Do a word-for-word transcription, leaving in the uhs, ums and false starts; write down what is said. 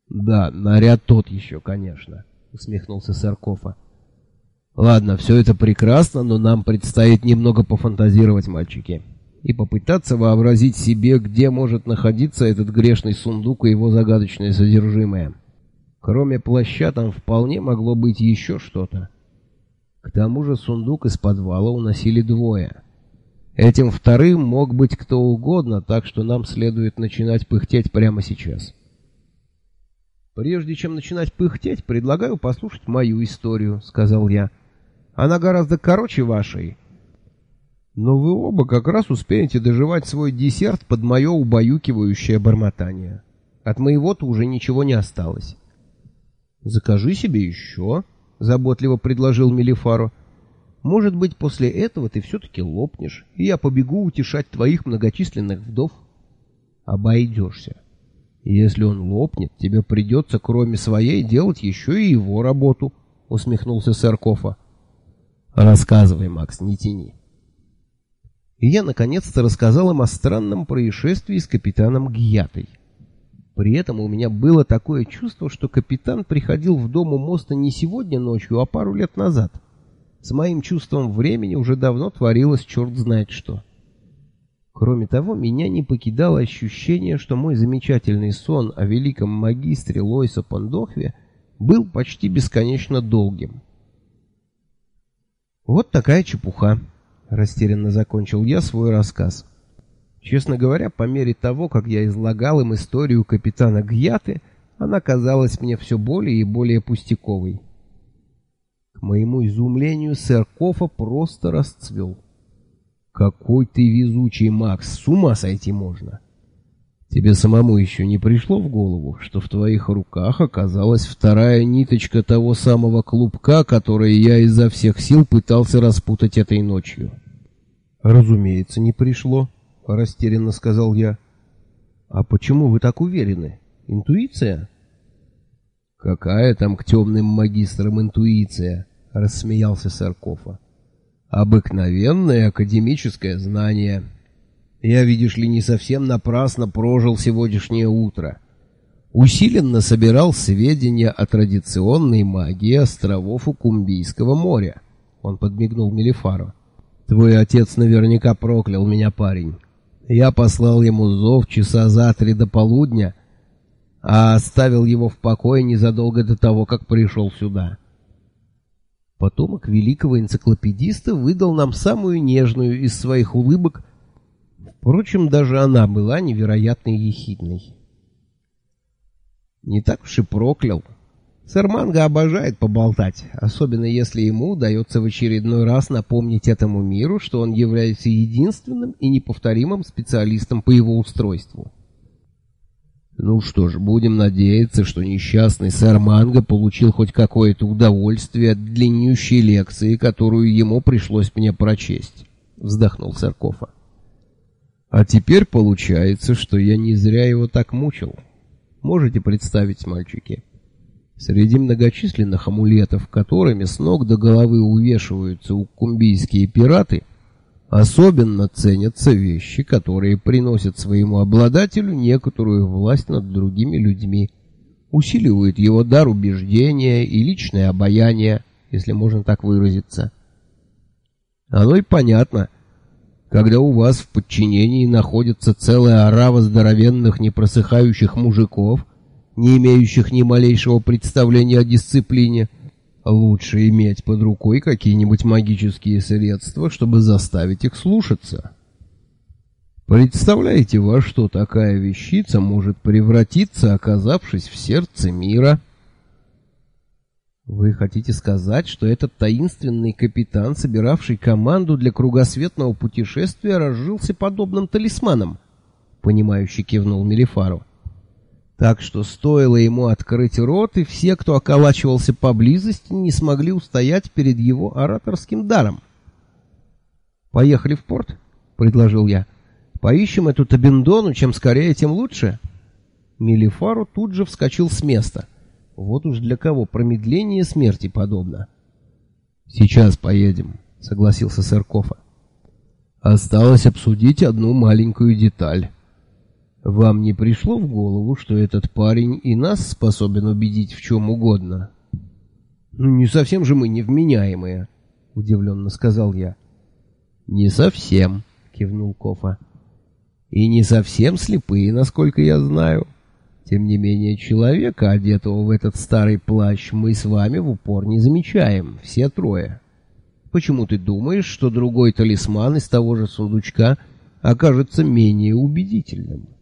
Да, наряд тот еще, конечно, усмехнулся Саркофа. Ладно, все это прекрасно, но нам предстоит немного пофантазировать, мальчики, и попытаться вообразить себе, где может находиться этот грешный сундук и его загадочное содержимое. Кроме плаща там вполне могло быть еще что-то. К тому же сундук из подвала уносили двое. Этим вторым мог быть кто угодно, так что нам следует начинать пыхтеть прямо сейчас. «Прежде чем начинать пыхтеть, предлагаю послушать мою историю», — сказал я. «Она гораздо короче вашей, но вы оба как раз успеете доживать свой десерт под мое убаюкивающее бормотание. От моего-то уже ничего не осталось». «Закажи себе еще», — заботливо предложил Мелифаро. «Может быть, после этого ты все-таки лопнешь, и я побегу утешать твоих многочисленных вдов». «Обойдешься. Если он лопнет, тебе придется, кроме своей, делать еще и его работу», — усмехнулся Саркофа. «Рассказывай, Макс, не тяни». И я наконец-то рассказал им о странном происшествии с капитаном Гьятой. При этом у меня было такое чувство, что капитан приходил в дом у моста не сегодня ночью, а пару лет назад. С моим чувством времени уже давно творилось черт знает что. Кроме того, меня не покидало ощущение, что мой замечательный сон о великом магистре Лойса Пандохве был почти бесконечно долгим. «Вот такая чепуха», — растерянно закончил я свой рассказ. Честно говоря, по мере того, как я излагал им историю капитана Гьяты, она казалась мне все более и более пустяковой. К моему изумлению, Саркофа просто расцвел. «Какой ты везучий, Макс! С ума сойти можно!» «Тебе самому еще не пришло в голову, что в твоих руках оказалась вторая ниточка того самого клубка, который я изо всех сил пытался распутать этой ночью?» «Разумеется, не пришло», — растерянно сказал я. «А почему вы так уверены? Интуиция?» «Какая там к темным магистрам интуиция?» — рассмеялся Саркофа. «Обыкновенное академическое знание. Я, видишь ли, не совсем напрасно прожил сегодняшнее утро. Усиленно собирал сведения о традиционной магии островов Укумбийского моря». Он подмигнул Мелифаро. «Твой отец наверняка проклял меня, парень. Я послал ему зов часа за три до полудня, а оставил его в покое незадолго до того, как пришел сюда». Потомок великого энциклопедиста выдал нам самую нежную из своих улыбок. Впрочем, даже она была невероятно ехидной. Не так уж и проклял. Сэр Манго обожает поболтать, особенно если ему удается в очередной раз напомнить этому миру, что он является единственным и неповторимым специалистом по его устройству. Ну что ж, будем надеяться, что несчастный сэр Манго получил хоть какое-то удовольствие от длиннющей лекции, которую ему пришлось мне прочесть, — вздохнул Саркофа. А теперь получается, что я не зря его так мучил. Можете представить, мальчики? Среди многочисленных амулетов, которыми с ног до головы увешиваются укумбийские пираты, особенно ценятся вещи, которые приносят своему обладателю некоторую власть над другими людьми, усиливают его дар убеждения и личное обаяние, если можно так выразиться. Оно и понятно, когда у вас в подчинении находится целая орава здоровенных непросыхающих мужиков, не имеющих ни малейшего представления о дисциплине. Лучше иметь под рукой какие-нибудь магические средства, чтобы заставить их слушаться. Представляете, во что такая вещица может превратиться, оказавшись в сердце мира? Вы хотите сказать, что этот таинственный капитан, собиравший команду для кругосветного путешествия, разжился подобным талисманом? Понимающе кивнул Мелифаро. Так что стоило ему открыть рот, и все, кто околачивался поблизости, не смогли устоять перед его ораторским даром. «Поехали в порт», — предложил я. «Поищем эту Табендону, чем скорее, тем лучше». Мелифаро тут же вскочил с места. Вот уж для кого промедление смерти подобно. «Сейчас поедем», — согласился Саркофа. «Осталось обсудить одну маленькую деталь. Вам не пришло в голову, что этот парень и нас способен убедить в чем угодно? Ну, не совсем же мы невменяемые, удивленно сказал я. Не совсем, кивнул Кофа. И не совсем слепые, насколько я знаю. Тем не менее, человека, одетого в этот старый плащ, мы с вами в упор не замечаем, все трое. Почему ты думаешь, что другой талисман из того же сундучка окажется менее убедительным?